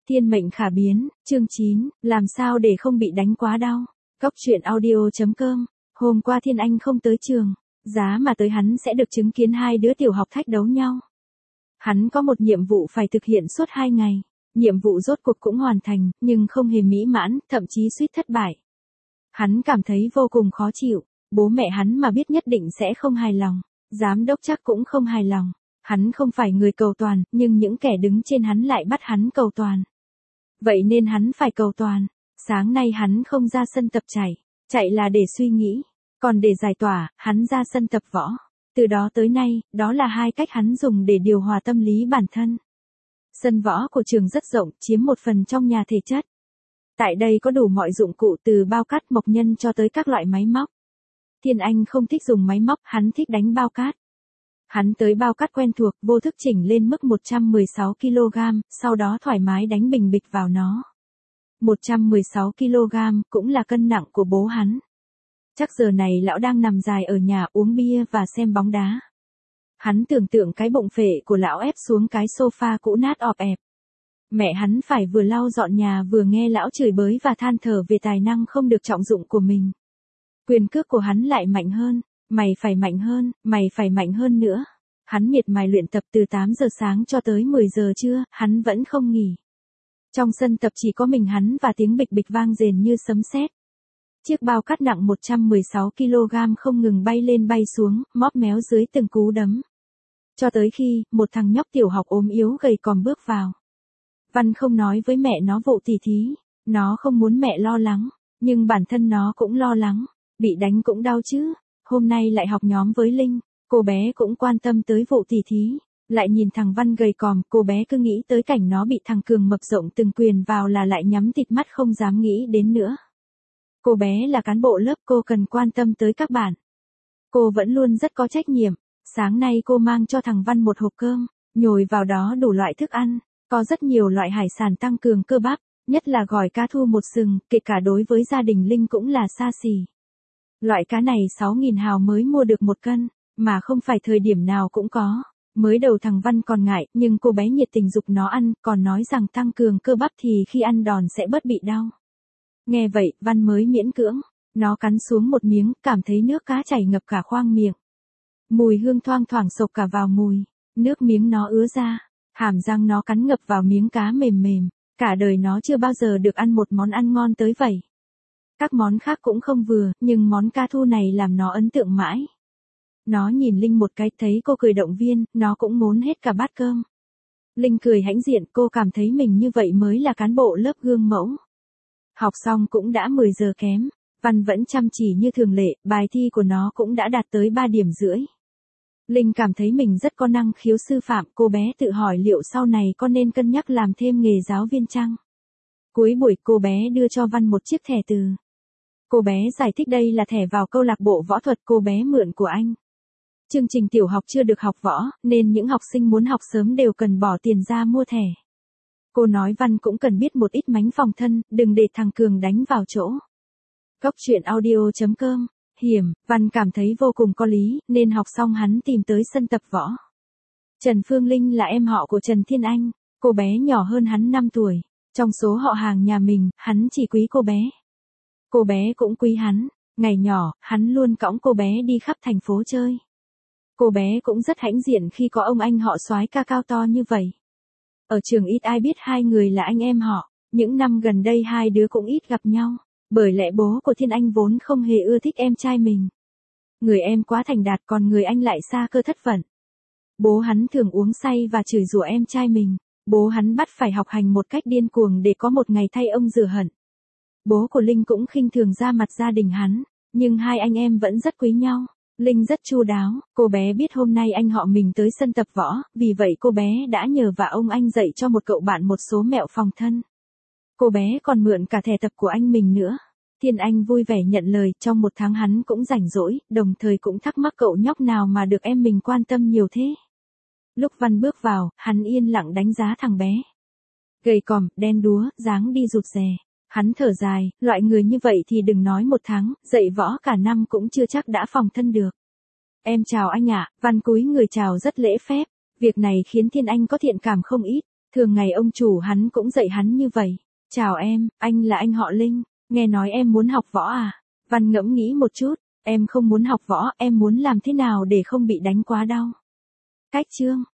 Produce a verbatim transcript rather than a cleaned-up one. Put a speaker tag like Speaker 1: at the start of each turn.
Speaker 1: Thiên mệnh khả biến, chương chín, làm sao để không bị đánh quá đau. Cóc truyện audio.com. Hôm qua Thiên Anh không tới trường, giá mà tới hắn sẽ được chứng kiến hai đứa tiểu học thách đấu nhau. Hắn có một nhiệm vụ phải thực hiện suốt hai ngày. Nhiệm vụ rốt cuộc cũng hoàn thành, nhưng không hề mỹ mãn, thậm chí suýt thất bại. Hắn cảm thấy vô cùng khó chịu, bố mẹ hắn mà biết nhất định sẽ không hài lòng, giám đốc chắc cũng không hài lòng. Hắn không phải người cầu toàn, nhưng những kẻ đứng trên hắn lại bắt hắn cầu toàn. Vậy nên hắn phải cầu toàn. Sáng nay hắn không ra sân tập chạy, chạy là để suy nghĩ, còn để giải tỏa, hắn ra sân tập võ. Từ đó tới nay, đó là hai cách hắn dùng để điều hòa tâm lý bản thân. Sân võ của trường rất rộng, chiếm một phần trong nhà thể chất. Tại đây có đủ mọi dụng cụ từ bao cát mộc nhân cho tới các loại máy móc. Thiên Anh không thích dùng máy móc, hắn thích đánh bao cát. Hắn tới bao cát quen thuộc, vô thức chỉnh lên mức một trăm mười sáu ki lô gam, sau đó thoải mái đánh bình bịch vào nó. một trăm mười sáu ki lô gam cũng là cân nặng của bố hắn. Chắc giờ này lão đang nằm dài ở nhà uống bia và xem bóng đá. Hắn tưởng tượng cái bụng phệ của lão ép xuống cái sofa cũ nát ọp ẹp. Mẹ hắn phải vừa lau dọn nhà vừa nghe lão chửi bới và than thở về tài năng không được trọng dụng của mình. Quyền cước của hắn lại mạnh hơn. Mày phải mạnh hơn, mày phải mạnh hơn nữa. Hắn miệt mài luyện tập từ tám giờ sáng cho tới mười giờ trưa, hắn vẫn không nghỉ. Trong sân tập chỉ có mình hắn và tiếng bịch bịch vang rền như sấm sét. Chiếc bao cát nặng một trăm mười sáu ki lô gam không ngừng bay lên bay xuống, móp méo dưới từng cú đấm. Cho tới khi, một thằng nhóc tiểu học ốm yếu gầy còm bước vào. Văn không nói với mẹ nó vụ tỉ thí, nó không muốn mẹ lo lắng, nhưng bản thân nó cũng lo lắng, bị đánh cũng đau chứ. Hôm nay lại học nhóm với Linh, cô bé cũng quan tâm tới vụ tỉ thí, lại nhìn thằng Văn gầy còm, cô bé cứ nghĩ tới cảnh nó bị thằng Cường mập rộng từng quyền vào là lại nhắm tịt mắt không dám nghĩ đến nữa. Cô bé là cán bộ lớp, cô cần quan tâm tới các bạn. Cô vẫn luôn rất có trách nhiệm, sáng nay cô mang cho thằng Văn một hộp cơm, nhồi vào đó đủ loại thức ăn, có rất nhiều loại hải sản tăng cường cơ bắp, nhất là gỏi cá thu một sừng, kể cả đối với gia đình Linh cũng là xa xỉ. Loại cá này sáu nghìn hào mới mua được một cân, mà không phải thời điểm nào cũng có. Mới đầu thằng Văn còn ngại, nhưng cô bé nhiệt tình giục nó ăn, còn nói rằng tăng cường cơ bắp thì khi ăn đòn sẽ bớt bị đau. Nghe vậy, Văn mới miễn cưỡng, nó cắn xuống một miếng, cảm thấy nước cá chảy ngập cả khoang miệng. Mùi hương thoang thoảng xộc cả vào mùi, nước miếng nó ứa ra, hàm răng nó cắn ngập vào miếng cá mềm mềm, cả đời nó chưa bao giờ được ăn một món ăn ngon tới vậy. Các món khác cũng không vừa, nhưng món cá thu này làm nó ấn tượng mãi. Nó nhìn Linh một cái, thấy cô cười động viên, nó cũng muốn hết cả bát cơm. Linh cười hãnh diện, cô cảm thấy mình như vậy mới là cán bộ lớp gương mẫu. Học xong cũng đã mười giờ kém, Văn vẫn chăm chỉ như thường lệ, bài thi của nó cũng đã đạt tới ba điểm rưỡi. Linh cảm thấy mình rất có năng khiếu sư phạm, cô bé tự hỏi liệu sau này có nên cân nhắc làm thêm nghề giáo viên chăng? Cuối buổi cô bé đưa cho Văn một chiếc thẻ từ. Cô bé giải thích đây là thẻ vào câu lạc bộ võ thuật cô bé mượn của anh. Chương trình tiểu học chưa được học võ, nên những học sinh muốn học sớm đều cần bỏ tiền ra mua thẻ. Cô nói Văn cũng cần biết một ít mánh phòng thân, đừng để thằng Cường đánh vào chỗ. Cóc truyện audio.com. Hiểm, Văn cảm thấy vô cùng có lý, nên học xong hắn tìm tới sân tập võ. Trần Phương Linh là em họ của Trần Thiên Anh, cô bé nhỏ hơn hắn năm tuổi. Trong số họ hàng nhà mình, hắn chỉ quý cô bé. Cô bé cũng quý hắn, ngày nhỏ, hắn luôn cõng cô bé đi khắp thành phố chơi. Cô bé cũng rất hãnh diện khi có ông anh họ soái ca cao to như vậy. Ở trường ít ai biết hai người là anh em họ, những năm gần đây hai đứa cũng ít gặp nhau, bởi lẽ bố của Thiên Anh vốn không hề ưa thích em trai mình. Người em quá thành đạt còn người anh lại xa cơ thất vận. Bố hắn thường uống say và chửi rủa em trai mình, bố hắn bắt phải học hành một cách điên cuồng để có một ngày thay ông rửa hận. Bố của Linh cũng khinh thường ra mặt gia đình hắn, nhưng hai anh em vẫn rất quý nhau. Linh rất chu đáo, cô bé biết hôm nay anh họ mình tới sân tập võ, vì vậy cô bé đã nhờ vả ông anh dạy cho một cậu bạn một số mẹo phòng thân. Cô bé còn mượn cả thẻ tập của anh mình nữa. Thiên Anh vui vẻ nhận lời, trong một tháng hắn cũng rảnh rỗi, đồng thời cũng thắc mắc cậu nhóc nào mà được em mình quan tâm nhiều thế. Lúc Văn bước vào, hắn yên lặng đánh giá thằng bé. Gầy còm, đen đúa, dáng đi rụt rè. Hắn thở dài, loại người như vậy thì đừng nói một tháng, dạy võ cả năm cũng chưa chắc đã phòng thân được. Em chào anh ạ, Văn cúi người chào rất lễ phép, việc này khiến Thiên Anh có thiện cảm không ít, Thường ngày ông chủ hắn cũng dạy hắn như vậy. Chào em, anh là anh họ Linh, nghe nói em muốn học võ à? Văn ngẫm nghĩ một chút, em không muốn học võ, em muốn làm thế nào để không bị đánh quá đau. Cách chương